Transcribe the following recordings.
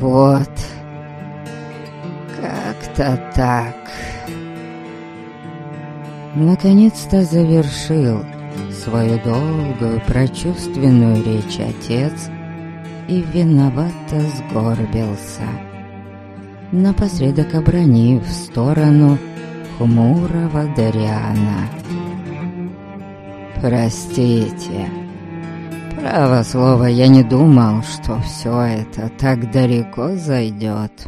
Вот, как-то так. Наконец-то завершил свою долгую прочувственную речь отец и виновато сгорбился, напоследок обронив в сторону хмурого Дариана: «Простите, право слово, я не думал, что все это так далеко зайдет».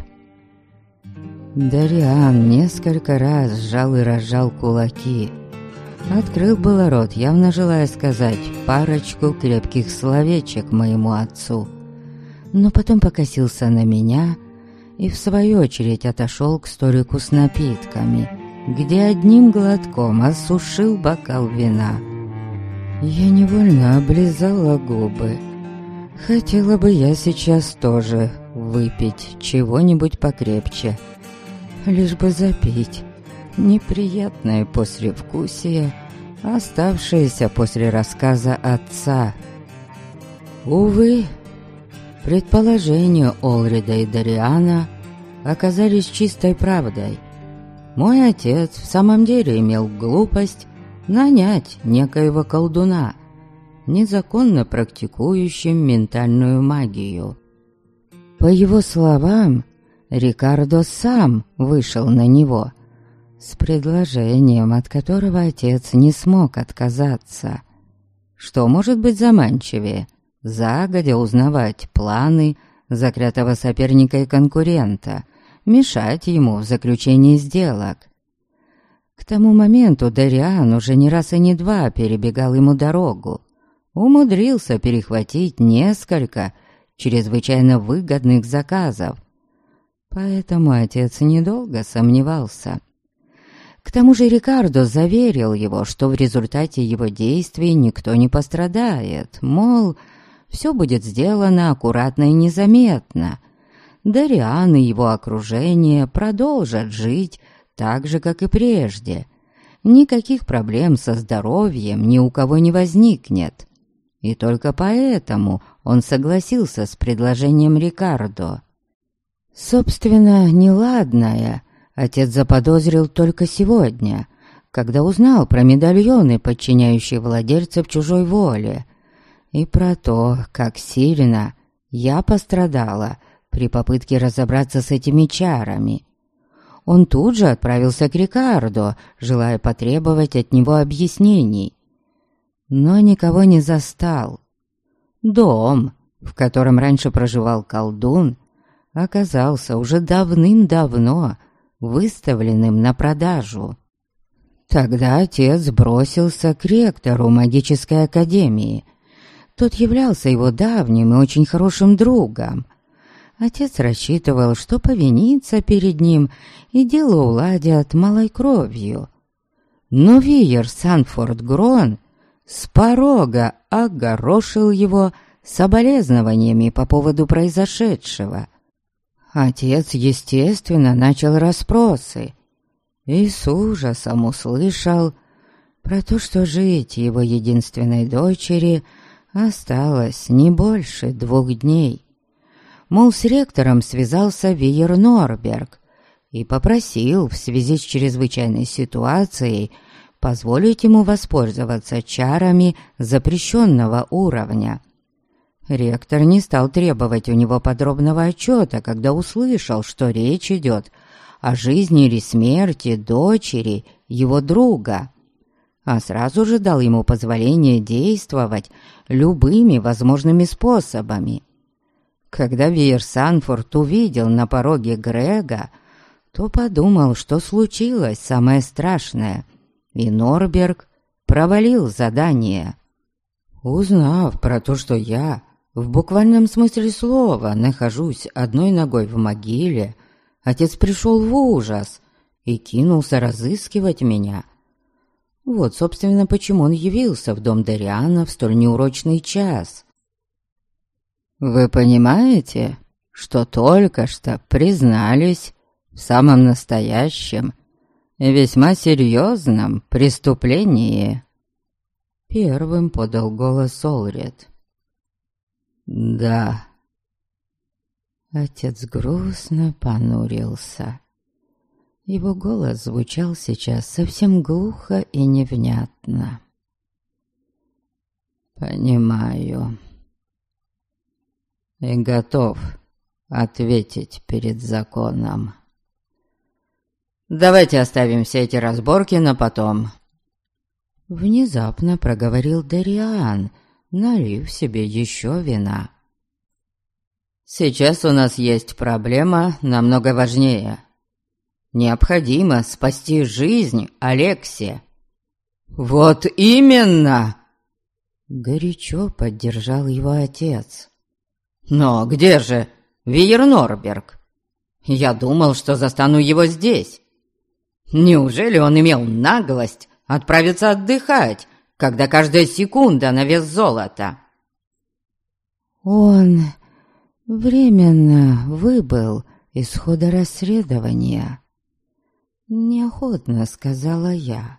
Дариан несколько раз сжал и разжал кулаки. Открыл было рот, явно желая сказать парочку крепких словечек моему отцу, но потом покосился на меня и в свою очередь отошел к столику с напитками, где одним глотком осушил бокал вина. Я невольно облизала губы. Хотела бы я сейчас тоже выпить чего-нибудь покрепче, лишь бы запить неприятное послевкусие, оставшееся после рассказа отца. Увы, предположения Олрида и Дариана оказались чистой правдой. Мой отец в самом деле имел глупость нанять некоего колдуна, незаконно практикующим ментальную магию. По его словам, Рикардо сам вышел на него с предложением, от которого отец не смог отказаться. Что может быть заманчивее? Загодя узнавать планы заклятого соперника и конкурента, мешать ему в заключении сделок. К тому моменту Дариан уже не раз и не два перебегал ему дорогу, умудрился перехватить несколько чрезвычайно выгодных заказов. Поэтому отец недолго сомневался. К тому же Рикардо заверил его, что в результате его действий никто не пострадает, мол, все будет сделано аккуратно и незаметно. Дариан и его окружение продолжат жить так же, как и прежде. Никаких проблем со здоровьем ни у кого не возникнет. И только поэтому он согласился с предложением Рикардо. Собственно, неладное отец заподозрил только сегодня, когда узнал про медальоны, подчиняющие владельцев чужой воле, и про то, как сильно я пострадала при попытке разобраться с этими чарами. Он тут же отправился к Рикардо, желая потребовать от него объяснений, но никого не застал. Дом, в котором раньше проживал колдун, оказался уже давным-давно выставленным на продажу. Тогда отец бросился к ректору магической академии. Тот являлся его давним и очень хорошим другом. Отец рассчитывал, что повинится перед ним и дело уладят малой кровью. Но Виер Санфорд Грон с порога огорошил его соболезнованиями по поводу произошедшего. Отец, естественно, начал расспросы и с ужасом услышал про то, что жить его единственной дочери осталось не больше 2 дней. Мол, с ректором связался Виер Норберг и попросил в связи с чрезвычайной ситуацией позволить ему воспользоваться чарами запрещенного уровня. Ректор не стал требовать у него подробного отчета, когда услышал, что речь идет о жизни или смерти дочери его друга, а сразу же дал ему позволение действовать любыми возможными способами. Когда Виер Санфорд увидел на пороге Грега, то подумал, что случилось самое страшное, и Норберг провалил задание. Узнав про то, что я в буквальном смысле слова нахожусь одной ногой в могиле, отец пришел в ужас и кинулся разыскивать меня. Вот, собственно, почему он явился в дом Дариана в столь неурочный час. Вы понимаете, что только что признались в самом настоящем и весьма серьезном преступлении? Первым подал голос Олрид. Да. Отец грустно понурился. Его голос звучал сейчас совсем глухо и невнятно. «Понимаю. И готов ответить перед законом. Давайте оставим все эти разборки на потом». Внезапно проговорил Дариан, налив себе еще вина. «Сейчас у нас есть проблема намного важнее. Необходимо спасти жизнь Алексе». «Вот именно!» Горячо поддержал его отец. «Но где же Вейернорберг? Я думал, что застану его здесь. Неужели он имел наглость отправиться отдыхать, когда каждая секунда на вес золота?» «Он временно выбыл из хода расследования», — неохотно сказала я.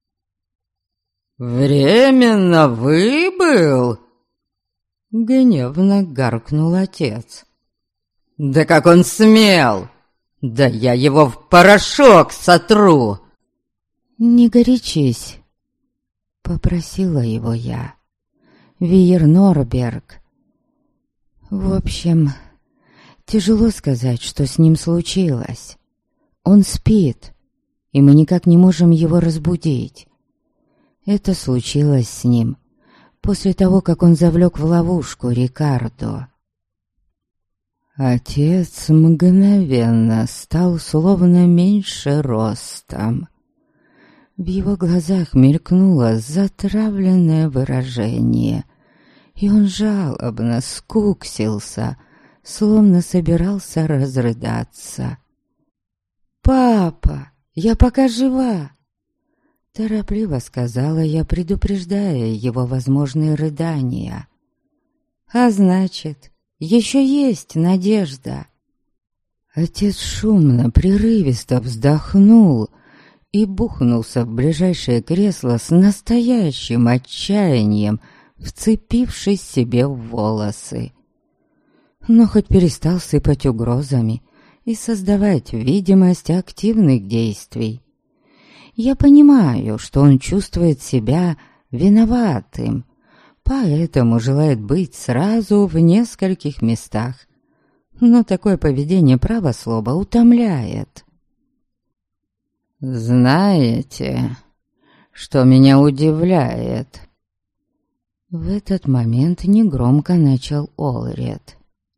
«Временно выбыл?» — гневно гаркнул отец. «Да как он смел! Да я его в порошок сотру!» «Не горячись», — попросила его я. «Вейернорберг. В общем, тяжело сказать, что с ним случилось. Он спит, и мы никак не можем его разбудить. Это случилось с ним после того, как он завлек в ловушку Рикардо». Отец мгновенно стал словно меньше ростом. В его глазах мелькнуло затравленное выражение, и он жалобно скуксился, словно собирался разрыдаться. «Папа, я пока жива!» Торопливо сказала я, предупреждая его возможные рыдания. «А значит, еще есть надежда!» Отец шумно, прерывисто вздохнул и бухнулся в ближайшее кресло с настоящим отчаянием, вцепившись себе в волосы. Но хоть перестал сыпать угрозами и создавать видимость активных действий. Я понимаю, что он чувствует себя виноватым, поэтому желает быть сразу в нескольких местах. Но такое поведение правослова утомляет. «Знаете, что меня удивляет?» В этот момент негромко начал Олред.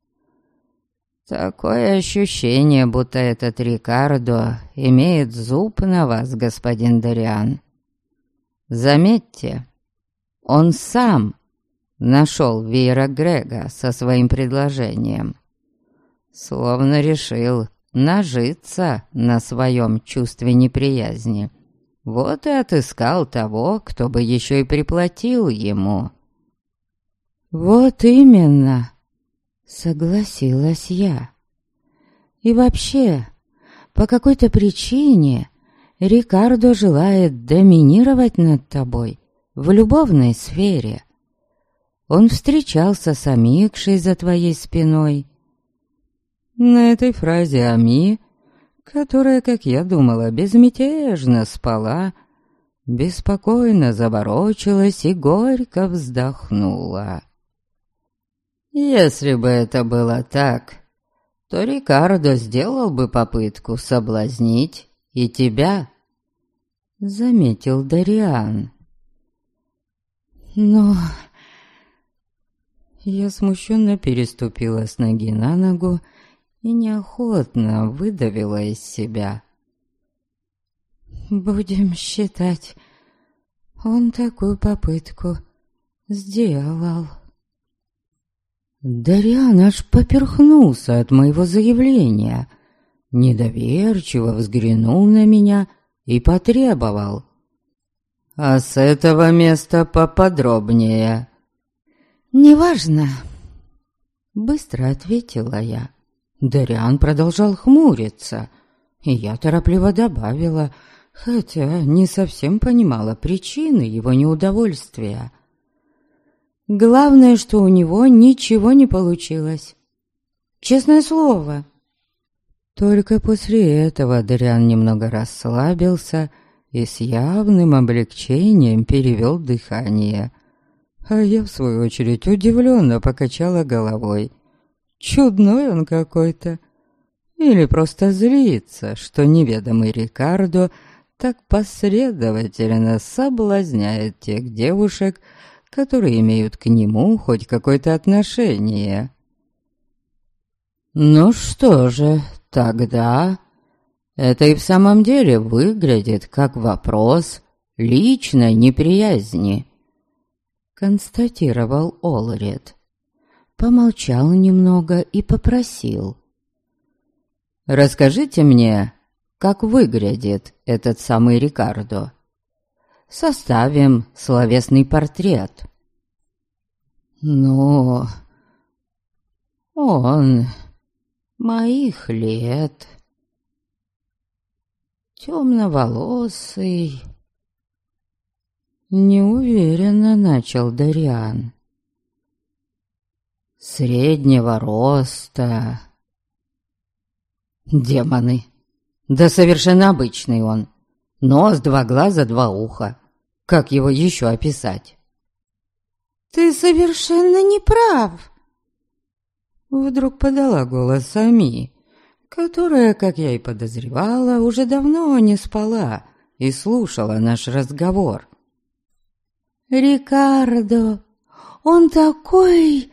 «Такое ощущение, будто этот Рикардо имеет зуб на вас, господин Дариан. Заметьте, он сам нашел Вейера Грега со своим предложением. Словно решил нажиться на своем чувстве неприязни. Вот и отыскал того, кто бы еще и приплатил ему». «Вот именно», — согласилась я. «И вообще, по какой-то причине Рикардо желает доминировать над тобой в любовной сфере. Он встречался с Амикшей за твоей спиной». На этой фразе Ами, которая, как я думала, безмятежно спала, беспокойно заворочилась и горько вздохнула. «Если бы это было так, то Рикардо сделал бы попытку соблазнить и тебя», — заметил Дариан. «Но...» Я смущенно переступила с ноги на ногу и неохотно выдавила из себя: «Будем считать, он такую попытку сделал». Дариан аж поперхнулся от моего заявления, недоверчиво взглянул на меня и потребовал: «А с этого места поподробнее». «Неважно», — быстро ответила я. Дариан продолжал хмуриться, и я торопливо добавила, хотя не совсем понимала причины его неудовольствия: «Главное, что у него ничего не получилось». честное слово». Только после этого Дориан немного расслабился и с явным облегчением перевел дыхание. А я, в свою очередь, удивленно покачала головой. Чудной он какой-то. Или просто злится, что неведомый Рикардо так последовательно соблазняет тех девушек, которые имеют к нему хоть какое-то отношение. Ну что же, тогда это и в самом деле выглядит как вопрос личной неприязни, констатировал Олред. Помолчал немного и попросил: «Расскажите мне, как выглядит этот самый Рикардо. Составим словесный портрет». «Ну, он моих лет, темноволосый», неуверенно начал Дориан. «Среднего роста». Демоны! Да совершенно обычный он. Нос, 2 глаза, 2 уха. Как его еще описать? «Ты совершенно не прав!» Вдруг подала голос Ами, которая, как я и подозревала, уже давно не спала и слушала наш разговор. «Рикардо, он такой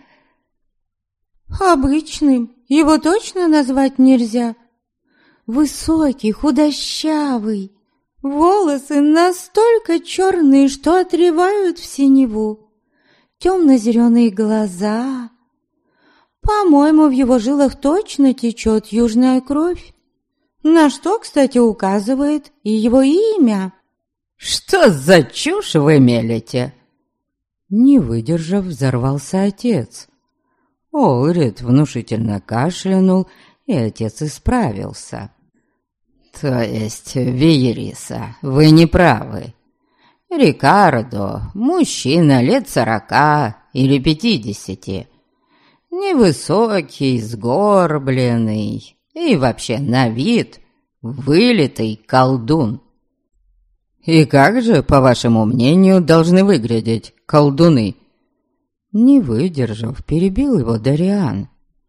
обычный, его точно назвать нельзя. Высокий, худощавый, волосы настолько черные, что отливают в синеву, темно-зеленые глаза. По-моему, в его жилах точно течет южная кровь, на что, кстати, указывает и его имя». «Что за чушь вы мелете?» Не выдержав, взорвался отец. Олред внушительно кашлянул, и отец исправился. «То есть, Виериса, вы не правы. Рикардо – мужчина лет 40 или 50. Невысокий, сгорбленный и вообще на вид вылитый колдун. И как же, по вашему мнению, должны выглядеть колдуны?» Не выдержав, перебил его Дориан.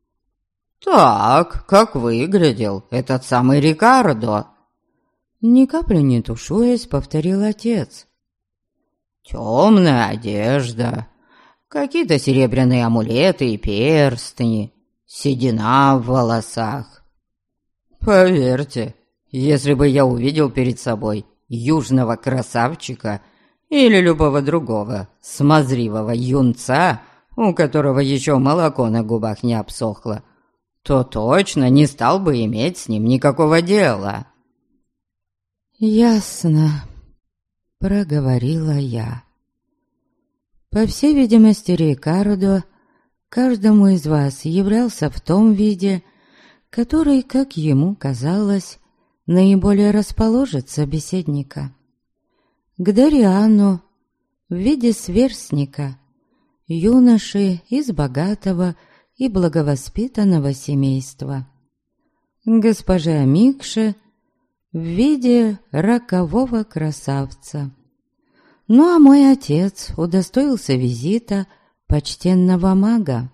«Так, как выглядел этот самый Рикардо?» Ни капли не тушуясь, повторил отец. «Темная одежда, какие-то серебряные амулеты и перстни, седина в волосах. Поверьте, если бы я увидел перед собой южного красавчика или любого другого смазливого юнца, у которого еще молоко на губах не обсохло, то точно не стал бы иметь с ним никакого дела». «Ясно», — проговорила я. «По всей видимости, Рикардо каждому из вас являлся в том виде, который, как ему казалось, наиболее расположит собеседника. К Дориану в виде сверстника, юноши из богатого и благовоспитанного семейства, госпоже Амикше в виде рокового красавца. Ну а мой отец удостоился визита почтенного мага».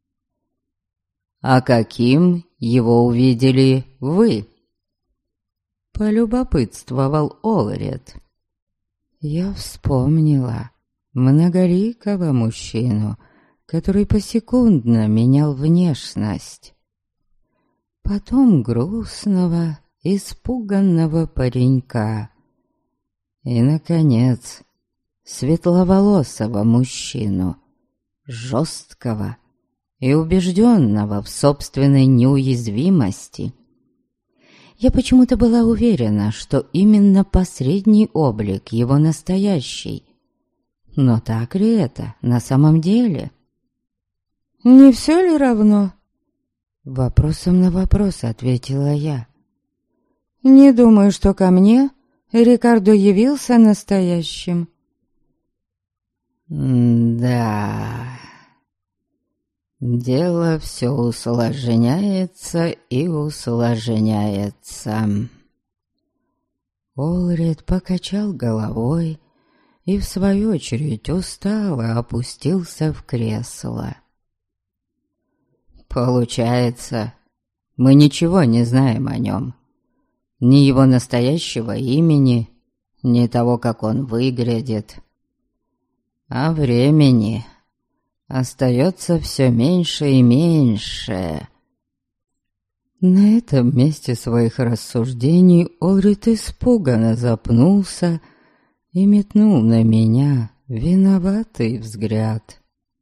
«А каким его увидели вы?» Полюбопытствовал Олред. Я вспомнила многоликого мужчину, который посекундно менял внешность. Потом грустного, испуганного паренька. И, наконец, светловолосого мужчину, жесткого и убежденного в собственной неуязвимости. Я почему-то была уверена, что именно посредний облик его настоящий. Но так ли это на самом деле? «Не все ли равно?» Вопросом на вопрос ответила я. «Не думаю, что ко мне Рикардо явился настоящим». «Да, Дело все усложняется и усложняется. Олред покачал головой и, в свою очередь, устало опустился в кресло. Получается, мы ничего не знаем о нем. Ни его настоящего имени, ни того, как он выглядит. А времени остается все меньше и меньше. На этом месте своих рассуждений Олрид испуганно запнулся и метнул на меня виноватый взгляд.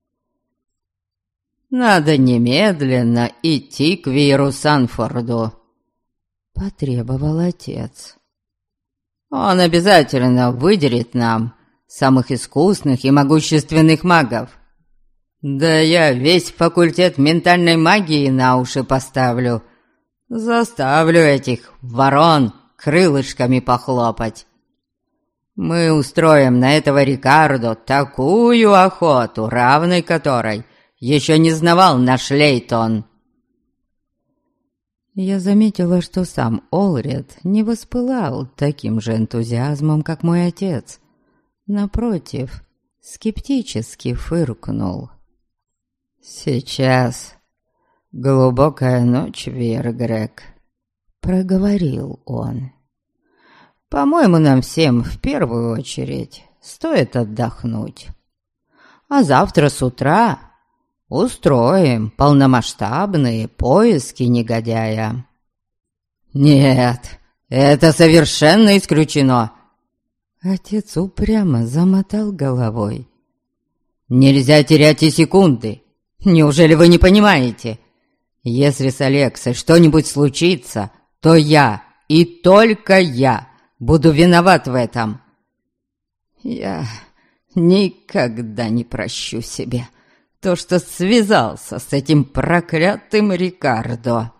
«Надо немедленно идти к Виру Санфорду», — потребовал отец. «Он обязательно выделит нам самых искусных и могущественных магов. Да я весь факультет ментальной магии на уши поставлю. Заставлю этих ворон крылышками похлопать. Мы устроим на этого Рикардо такую охоту, равной которой еще не знавал наш Лейтон». Я заметила, что сам Олред не воспылал таким же энтузиазмом, как мой отец. Напротив, скептически фыркнул. «Сейчас глубокая ночь, Виргрек», — проговорил он. «По-моему, нам всем в первую очередь стоит отдохнуть. А завтра с утра устроим полномасштабные поиски негодяя». «Нет, это совершенно исключено!» Отец упрямо замотал головой. «Нельзя терять и секунды! Неужели вы не понимаете? Если с Алексой что-нибудь случится, то я, и только я, буду виноват в этом. Я никогда не прощу себе то, что связался с этим проклятым Рикардо».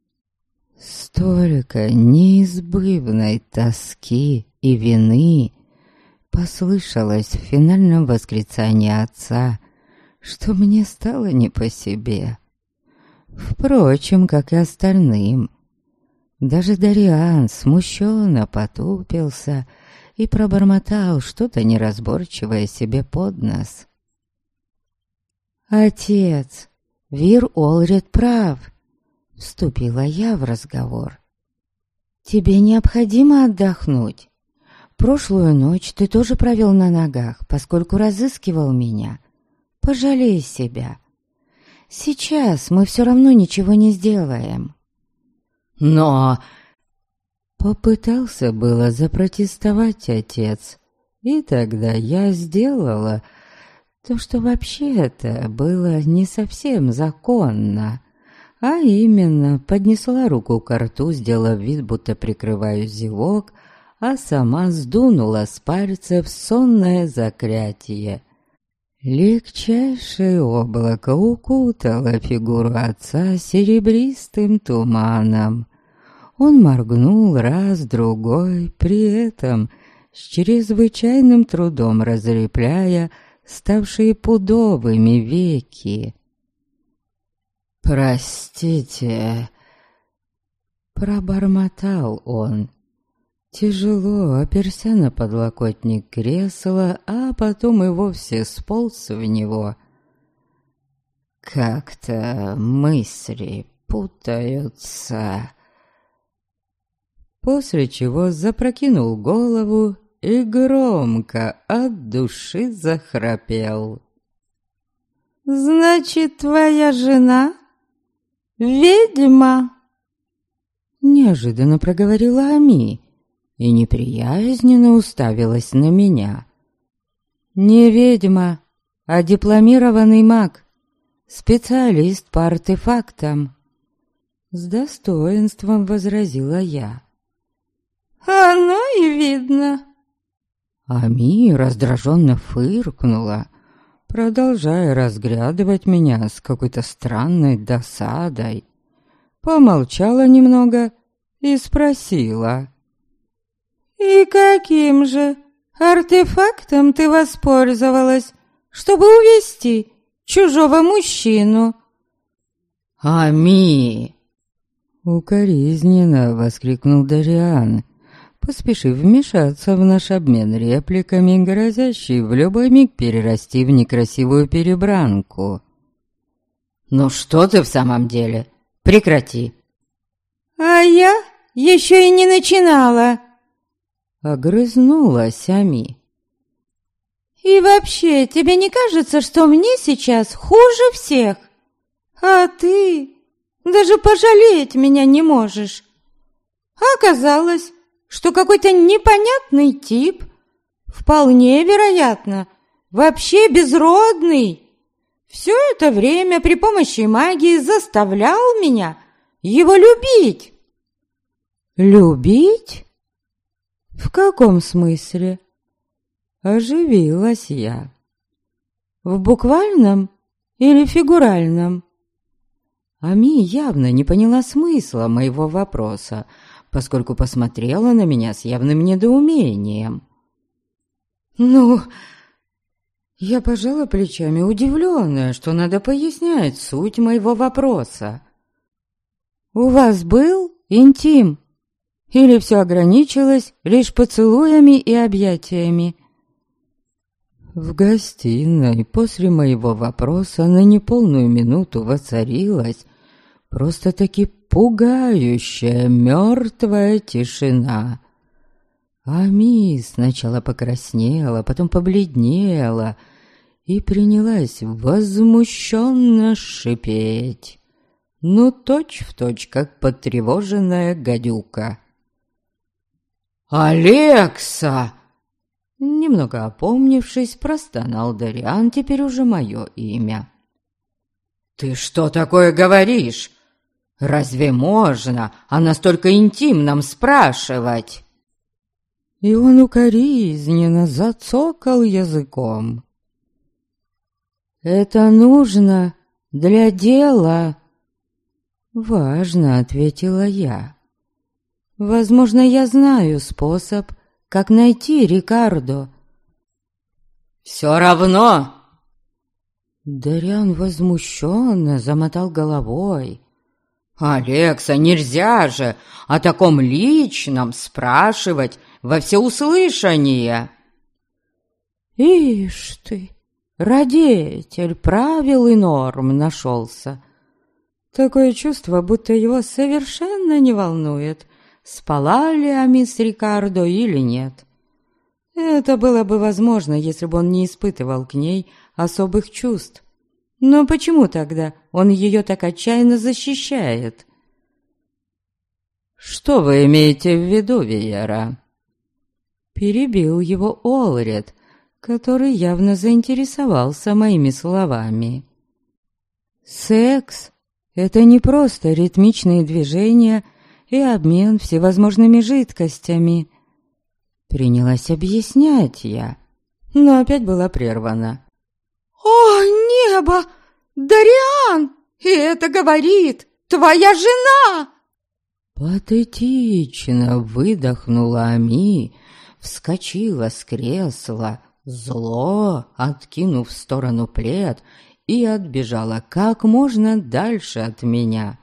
Столько неизбывной тоски и вины послышалось в финальном восклицании отца, что мне стало не по себе. Впрочем, как и остальным. Даже Дариан смущенно потупился и пробормотал что-то неразборчивое себе под нос. «Отец, Вир Олред прав», — вступила я в разговор. «Тебе необходимо отдохнуть. Прошлую ночь ты тоже провел на ногах, поскольку разыскивал меня. Пожалей себя. Сейчас мы все равно ничего не сделаем». «Но...» Попытался было запротестовать отец, и тогда я сделала то, что вообще-то было не совсем законно, а именно поднесла руку к рту, сделав вид, будто прикрываю зевок, а сама сдунула с пальцев сонное заклятие. Легчайшее облако укутало фигуру отца серебристым туманом. Он моргнул раз-другой, при этом с чрезвычайным трудом разлепляя ставшие пудовыми веки. «Простите», — пробормотал он. Тяжело оперся на подлокотник кресла, а потом и вовсе сполз в него. «Как-то мысли путаются». После чего запрокинул голову и громко от души захрапел. «Значит, твоя жена ведьма?» Неожиданно проговорила Ами и неприязненно уставилась на меня. «Не ведьма, а дипломированный маг, специалист по артефактам», — с достоинством возразила я. «Оно и видно». Ами раздраженно фыркнула, продолжая разглядывать меня с какой-то странной досадой. Помолчала немного и спросила: «И каким же артефактом ты воспользовалась, чтобы увести чужого мужчину «Ами!» Укоризненно воскликнул Дариан, поспешив вмешаться в наш обмен репликами, грозящий в любой миг перерасти в некрасивую перебранку. «Ну что ты в самом деле? Прекрати!» «А я еще и не начинала!» Огрызнулась Ами. «И вообще, тебе не кажется, что мне сейчас хуже всех? А ты даже пожалеть меня не можешь. Оказалось, что какой-то непонятный тип, вполне вероятно, вообще безродный, все это время при помощи магии заставлял меня его любить». «Любить? В каком смысле?» Оживилась я. «В буквальном или фигуральном?» Ами явно не поняла смысла моего вопроса, поскольку посмотрела на меня с явным недоумением. «Ну...» Я пожала плечами, удивленная, что надо пояснять суть моего вопроса. «У вас был интим? Или все ограничилось лишь поцелуями и объятиями?» В гостиной после моего вопроса на неполную минуту воцарилась просто-таки пугающая мертвая тишина. Ами сначала покраснела, потом побледнела и принялась возмущенно шипеть, ну точь-в-точь, как потревоженная гадюка. «Алекса!» Немного опомнившись, простонал Дариан, теперь уже мое имя. «Ты что такое говоришь? Разве можно о настолько интимном спрашивать?» И он укоризненно зацокал языком. «Это нужно для дела». «Важно», — ответила я. «Возможно, я знаю способ, как найти Рикардо». «Все равно!» Дариан возмущенно замотал головой. «Алекса, нельзя же о таком личном спрашивать во всеуслышание!» «Ишь ты, радетель правил и норм нашелся. Такое чувство, будто его совершенно не волнует, спала ли Ами с Рикардо или нет. Это было бы возможно, если бы он не испытывал к ней особых чувств. Но почему тогда он ее так отчаянно защищает?» «Что вы имеете в виду, Виера?» Перебил его Олред, который явно заинтересовался моими словами. «Секс — это не просто ритмичные движения и обмен всевозможными жидкостями». Принялась объяснять я, но опять была прервана. «О, небо! Дариан! И это говорит твоя жена!» Патетично выдохнула Ами, вскочила с кресла, зло откинув в сторону плед, и отбежала как можно дальше от меня.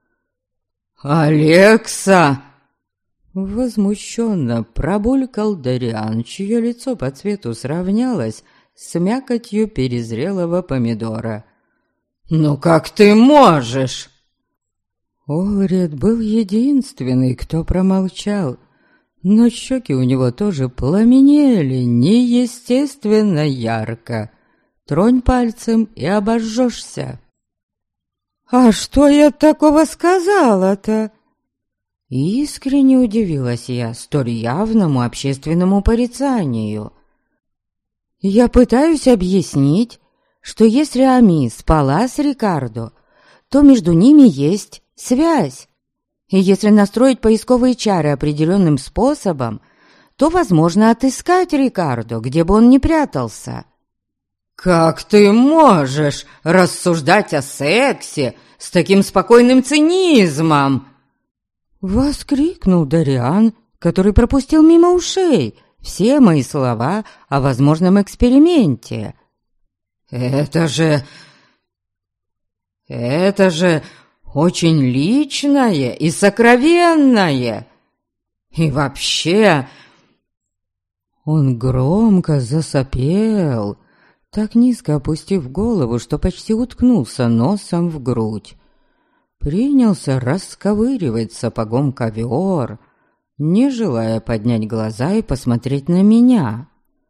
«Алекса!» Возмущенно пробулькал Дариан, чье лицо по цвету сравнялось с мякотью перезрелого помидора. «Ну как ты можешь?» Олред был единственный, кто промолчал, но щеки у него тоже пламенели неестественно ярко. Тронь пальцем и обожжешься. «А что я такого сказала-то?» Искренне удивилась я столь явному общественному порицанию. «Я пытаюсь объяснить, что если Ами спала с Рикардо, то между ними есть связь. И если настроить поисковые чары определенным способом, то возможно отыскать Рикардо, где бы он ни прятался». «Как ты можешь рассуждать о сексе с таким спокойным цинизмом?» Воскликнул Дариан, который пропустил мимо ушей все мои слова о возможном эксперименте. «Это же очень личное и сокровенное. И вообще...» Он громко засопел, так низко опустив голову, что почти уткнулся носом в грудь. Принялся расковыривать сапогом ковер, не желая поднять глаза и посмотреть на меня.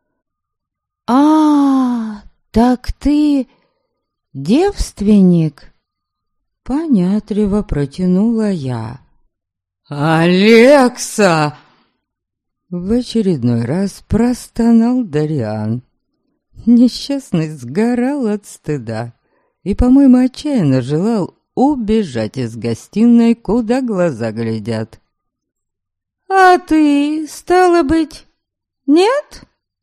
Так ты девственник?» Понятливо протянула я. «Алекса!» В очередной раз простонал Дариан. Несчастный сгорал от стыда и, по-моему, отчаянно желал убежать из гостиной, куда глаза глядят. «А ты, стало быть, нет?»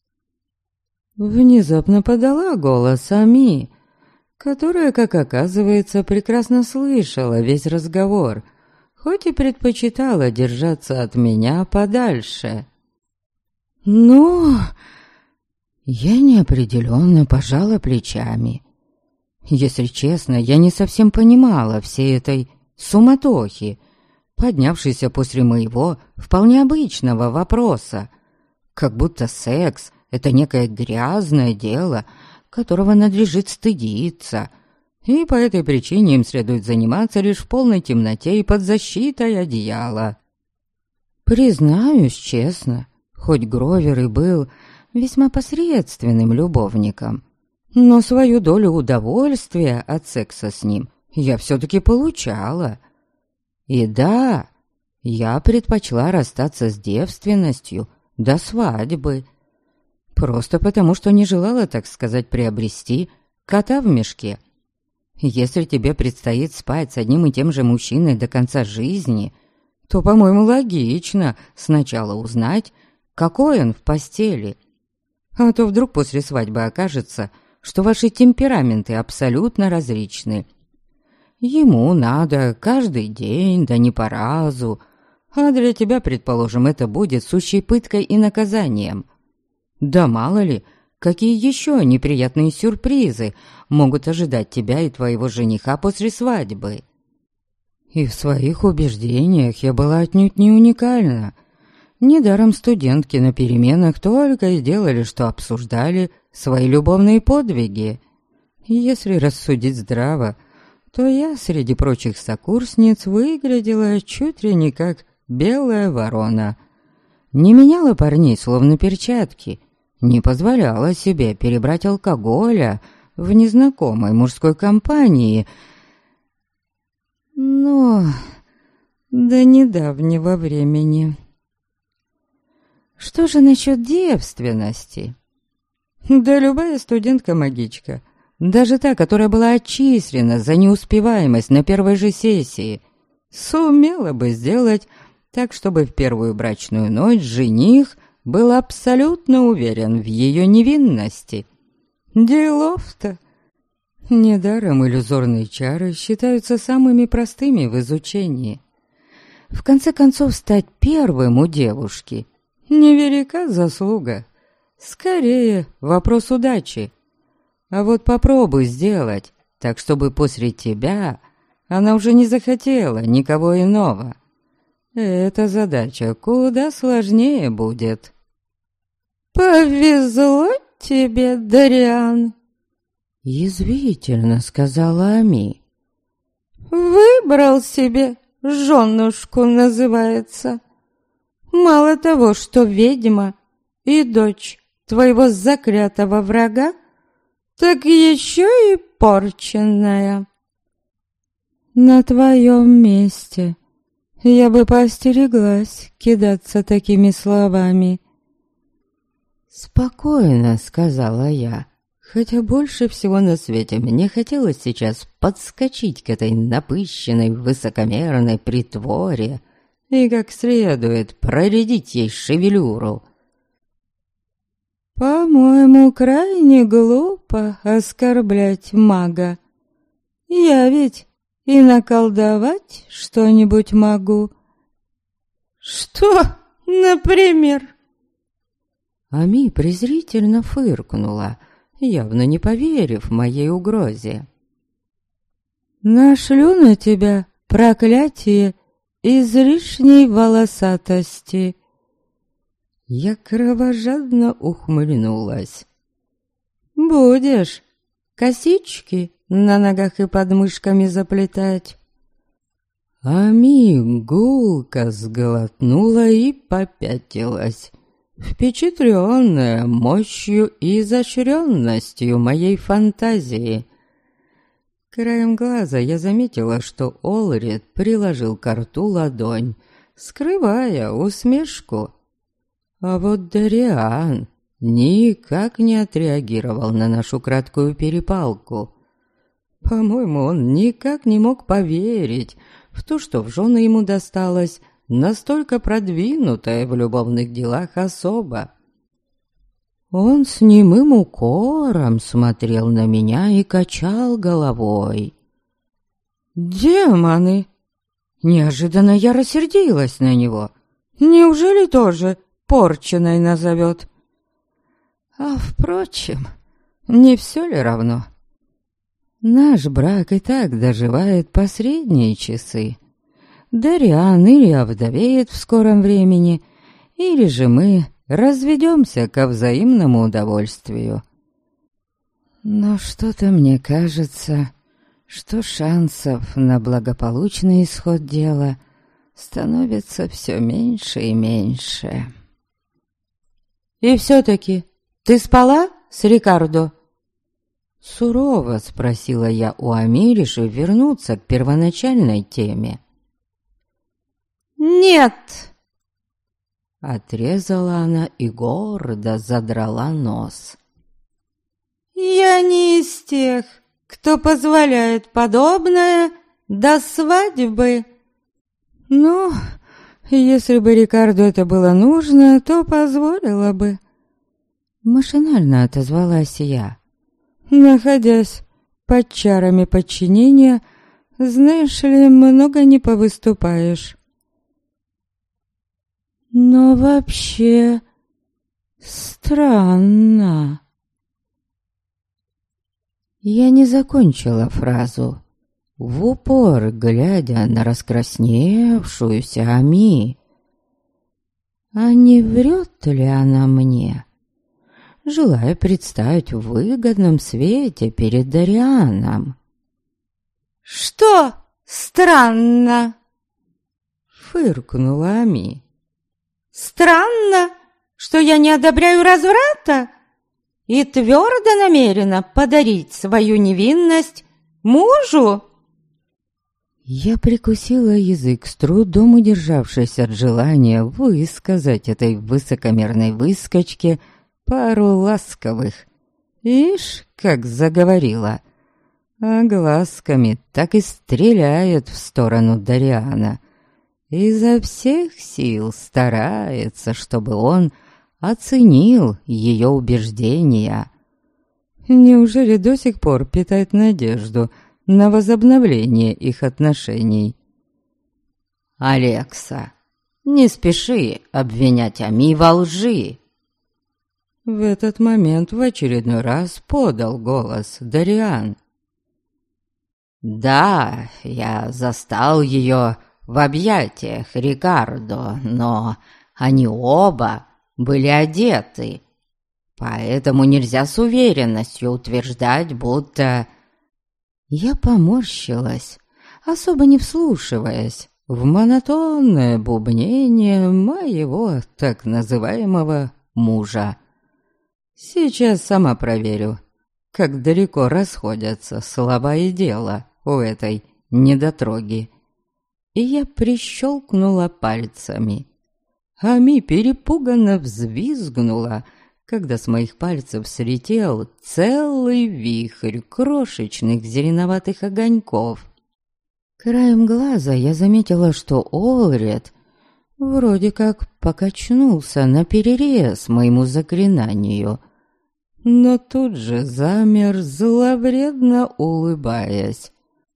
Внезапно подала голос Ами, которая, как оказывается, прекрасно слышала весь разговор, хоть и предпочитала держаться от меня подальше. «Ну...» Я неопределенно пожала плечами. Если честно, я не совсем понимала всей этой суматохи, поднявшейся после моего вполне обычного вопроса, как будто секс — это некое грязное дело, которого надлежит стыдиться, и по этой причине им следует заниматься лишь в полной темноте и под защитой одеяла. Признаюсь честно, хоть Гровер и был весьма посредственным любовником, но свою долю удовольствия от секса с ним я все-таки получала. И да, я предпочла расстаться с девственностью до свадьбы, просто потому, что не желала, так сказать, приобрести кота в мешке. Если тебе предстоит спать с одним и тем же мужчиной до конца жизни, то, по-моему, логично сначала узнать, какой он в постели. А то вдруг после свадьбы окажется, что ваши темпераменты абсолютно различны. Ему надо каждый день, да не по разу, а для тебя, предположим, это будет сущей пыткой и наказанием. Да мало ли, какие еще неприятные сюрпризы могут ожидать тебя и твоего жениха после свадьбы. И в своих убеждениях я была отнюдь не уникальна. Недаром студентки на переменах только и делали, что обсуждали свои любовные подвиги. Если рассудить здраво, то я среди прочих сокурсниц выглядела чуть ли не как белая ворона. Не меняла парней словно перчатки, не позволяла себе перебрать алкоголя в незнакомой мужской компании. Но до недавнего времени. Что же насчет девственности? Да любая студентка-магичка, даже та, которая была отчислена за неуспеваемость на первой же сессии, сумела бы сделать так, чтобы в первую брачную ночь жених был абсолютно уверен в ее невинности. Делов-то! Недаром иллюзорные чары считаются самыми простыми в изучении. В конце концов, стать первым у девушки невелика заслуга. Скорее, вопрос удачи. А вот попробуй сделать так, чтобы после тебя она уже не захотела никого иного. Эта задача куда сложнее будет. «Повезло тебе, Дариан», — язвительно сказала Ами. «Выбрал себе женушку, называется. Мало того, что ведьма и дочь твоего заклятого врага, так еще и порченная. На твоем месте я бы поостереглась кидаться такими словами». «Спокойно», — сказала я, хотя больше всего на свете мне хотелось сейчас подскочить к этой напыщенной, высокомерной притворе и как следует проредить ей шевелюру. «По-моему, крайне глупо оскорблять мага. Я ведь и наколдовать что-нибудь могу». «Что, например?» Ами презрительно фыркнула, явно не поверив моей угрозе. «Нашлю на тебя проклятие излишней волосатости. Я кровожадно ухмыльнулась. Будешь косички на ногах и подмышками заплетать? Ами гулко сглотнула и попятилась, впечатленная мощью и изощренностью моей фантазии. Краем глаза я заметила, что Олрид приложил к рту ладонь, скрывая усмешку. А вот Дариан никак не отреагировал на нашу краткую перепалку. По-моему, он никак не мог поверить в то, что в жены ему досталась настолько продвинутая в любовных делах особа. Он с немым укором смотрел на меня и качал головой. «Демоны!» Неожиданно я рассердилась на него. «Неужели тоже порченой назовет?» А впрочем, не все ли равно? Наш брак и так доживает последние часы. Дариан или овдовеет в скором времени, или же мы разведемся ко взаимному удовольствию. Но что-то мне кажется, что шансов на благополучный исход дела становится все меньше и меньше. «И все-таки ты спала с Рикардо?» Сурово спросила я у Ами, решив вернуться к первоначальной теме. «Нет!» Отрезала она и гордо задрала нос. «Я не из тех, кто позволяет подобное до свадьбы. Ну, если бы Рикарду это было нужно, то позволила бы». Машинально отозвалась я. Находясь под чарами подчинения, знаешь ли, много не повыступаешь. Но вообще странно. Я не закончила фразу, в упор глядя на раскрасневшуюся Ами. А не врет ли она мне, желая представить в выгодном свете перед Дарианом? «Что странно?» Фыркнула Ами. «Странно, что я не одобряю разврата и твердо намерена подарить свою невинность мужу?» Я прикусила язык, с трудом удержавшись от желания высказать этой высокомерной выскочке пару ласковых. Ишь, как заговорила. А глазками так и стреляет в сторону Дариана. Изо всех сил старается, чтобы он оценил ее убеждения. Неужели до сих пор питает надежду на возобновление их отношений? «Алекса, не спеши обвинять Ами во лжи!» В этот момент в очередной раз подал голос Дариан. «Да, я застал ее в объятиях Рикардо, но они оба были одеты, поэтому нельзя с уверенностью утверждать, будто...» Я поморщилась, особо не вслушиваясь в монотонное бубнение моего так называемого мужа. Сейчас сама проверю, как далеко расходятся слова и дело у этой недотроги. И я прищелкнула пальцами. Ами перепуганно взвизгнула, когда с моих пальцев слетел целый вихрь крошечных зеленоватых огоньков. Краем глаза я заметила, что Олрид вроде как покачнулся наперерез моему заклинанию, но тут же замер, зловредно улыбаясь.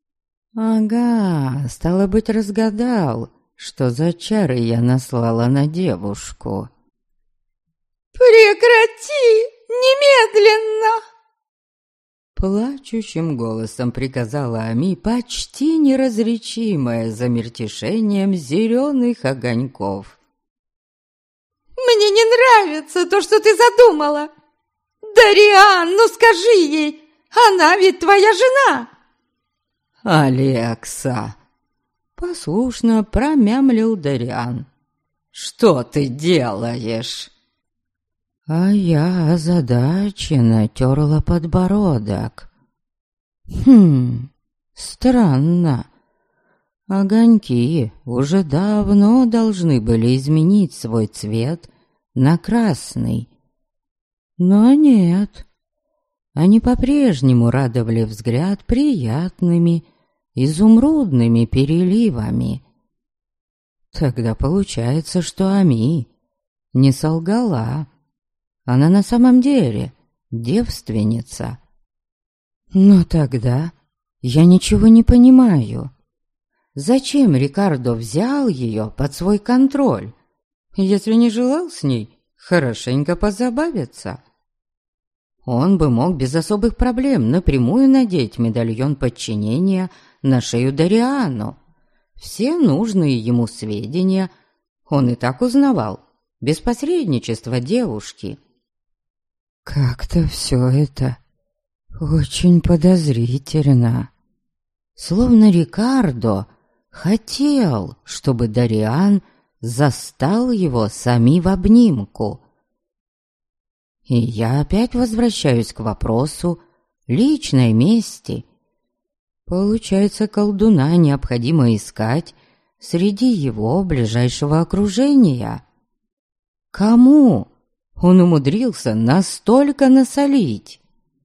Ага, стало быть, разгадал, что за чары я наслала на девушку. «Прекрати! Немедленно!» Плачущим голосом приказала Ами, почти неразличимое за мельтешением зеленых огоньков. «Мне не нравится то, что ты задумала! Дариан, ну скажи ей, она ведь твоя жена!» «Алекса!» — послушно промямлил Дариан. «Что ты делаешь?» А я озадаченно терла подбородок. Странно. Огоньки уже давно должны были изменить свой цвет на красный. Но нет. Они по-прежнему радовали взгляд приятными изумрудными переливами. Тогда получается, что Ами не солгала. Она на самом деле девственница. Но тогда я ничего не понимаю. Зачем Рикардо взял ее под свой контроль, если не желал с ней хорошенько позабавиться? Он бы мог без особых проблем напрямую надеть медальон подчинения на шею Дариану. Все нужные ему сведения он и так узнавал, без посредничества девушки. Как-то все это очень подозрительно. Словно Рикардо хотел, чтобы Дариан застал его сами в обнимку. И я опять возвращаюсь к вопросу личной мести. Получается, колдуна необходимо искать среди его ближайшего окружения. Кому он умудрился настолько насолить?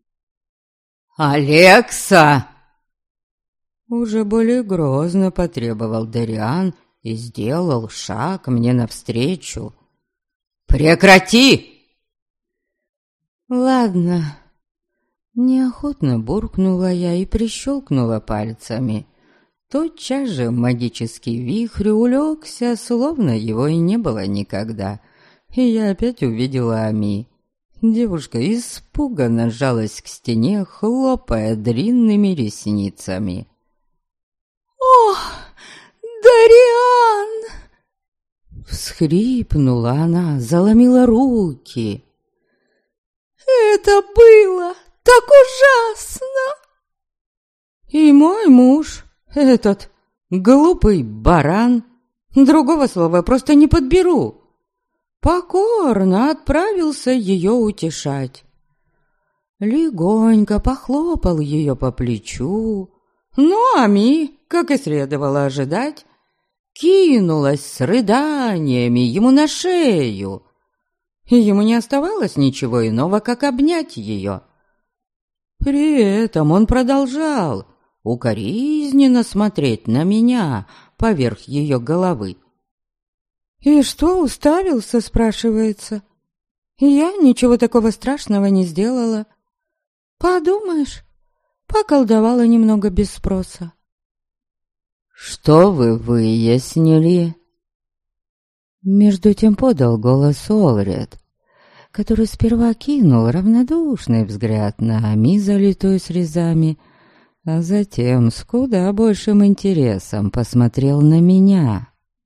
«Алекса!» Уже более грозно потребовал Дариан и сделал шаг мне навстречу. «Прекрати!» «Ладно». Неохотно буркнула я и прищелкнула пальцами. Тотчас же магический вихрь улегся, словно его и не было никогда. И я опять увидела Ами. Девушка испуганно сжалась к стене, хлопая длинными ресницами. «Ох, Дариан!» Всхрипнула она, заломила руки. «Это было так ужасно!» И мой муж, этот глупый баран, другого слова просто не подберу, покорно отправился ее утешать. Легонько похлопал ее по плечу, но Ами, как и следовало ожидать, кинулась с рыданиями ему на шею. И ему не оставалось ничего иного, как обнять ее. При этом он продолжал укоризненно смотреть на меня поверх ее головы. «И что уставился?» — спрашивается. «Я ничего такого страшного не сделала. Подумаешь, поколдовала немного без спроса». «Что вы выяснили?» Между тем подал голос Олред, который сперва кинул равнодушный взгляд на Ами, залитую слезами, а затем с куда большим интересом посмотрел на меня.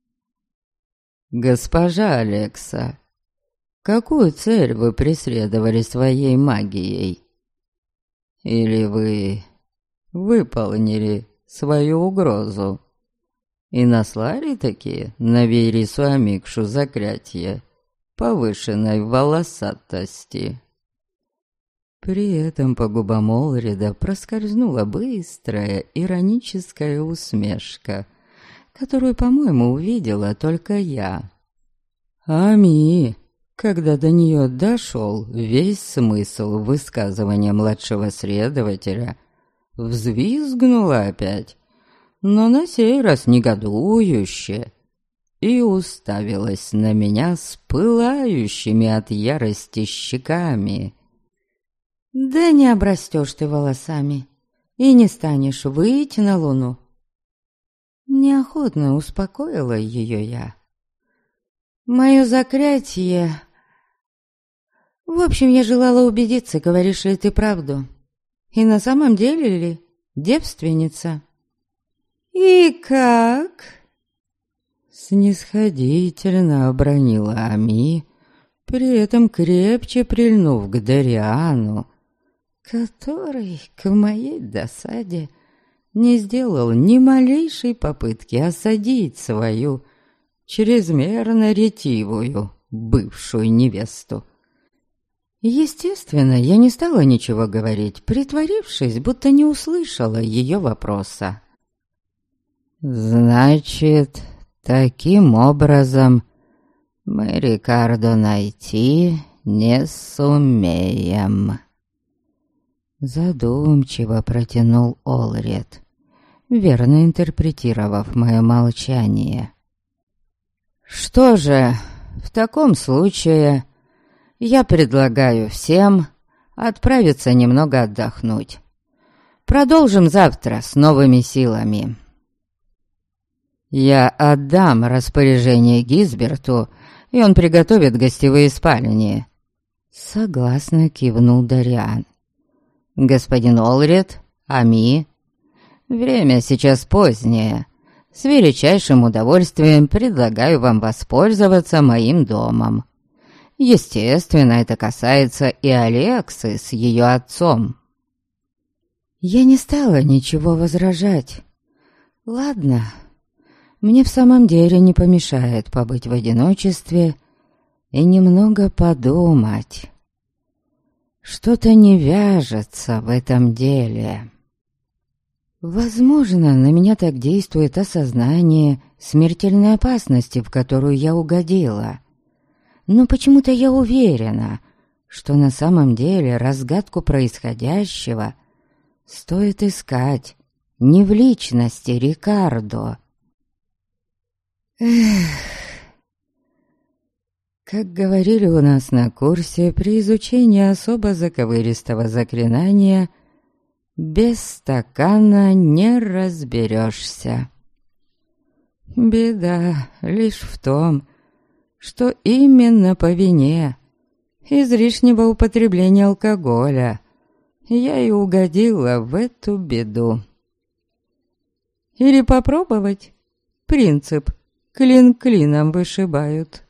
«Госпожа Алекса, какую цель вы преследовали своей магией? Или вы выполнили свою угрозу и наслали таки на Вейрису Амикшу заклятие повышенной волосатости?» При этом по губам Олрида проскользнула быстрая ироническая усмешка, которую, по-моему, увидела только я. Ами, когда до нее дошел весь смысл высказывания младшего следователя, взвизгнула опять, но на сей раз негодующе, и уставилась на меня с пылающими от ярости щеками. «Да не обрастешь ты волосами и не станешь выйти на луну». Неохотно успокоила ее я. «Мое заклятие...» «В общем, я желала убедиться, говоришь ли ты правду. И на самом деле ли девственница? «И как?» Снисходительно обронила Ами, при этом крепче прильнув к Дариану, который, к моей досаде, не сделал ни малейшей попытки осадить свою чрезмерно ретивую бывшую невесту. Естественно, я не стала ничего говорить, притворившись, будто не услышала ее вопроса. «Значит, таким образом мы Рикардо найти не сумеем», — задумчиво протянул Олред, верно интерпретировав мое молчание. «Что же, в таком случае я предлагаю всем отправиться немного отдохнуть. Продолжим завтра с новыми силами. Я отдам распоряжение Гизберту, и он приготовит гостевые спальни». Согласно кивнул Дариан. «Господин Олред, Ами, время сейчас позднее. С величайшим удовольствием предлагаю вам воспользоваться моим домом. Естественно, это касается и Алексы с ее отцом». Я не стала ничего возражать. Ладно, мне в самом деле не помешает побыть в одиночестве и немного подумать. Что-то не вяжется в этом деле. Возможно, на меня так действует осознание смертельной опасности, в которую я угодила. Но почему-то я уверена, что на самом деле разгадку происходящего стоит искать не в личности Рикардо. Как говорили у нас на курсе, при изучении особо заковыристого заклинания без стакана не разберешься. Беда лишь в том, что именно по вине излишнего употребления алкоголя я и угодила в эту беду. Или попробовать принцип «клин клином вышибают».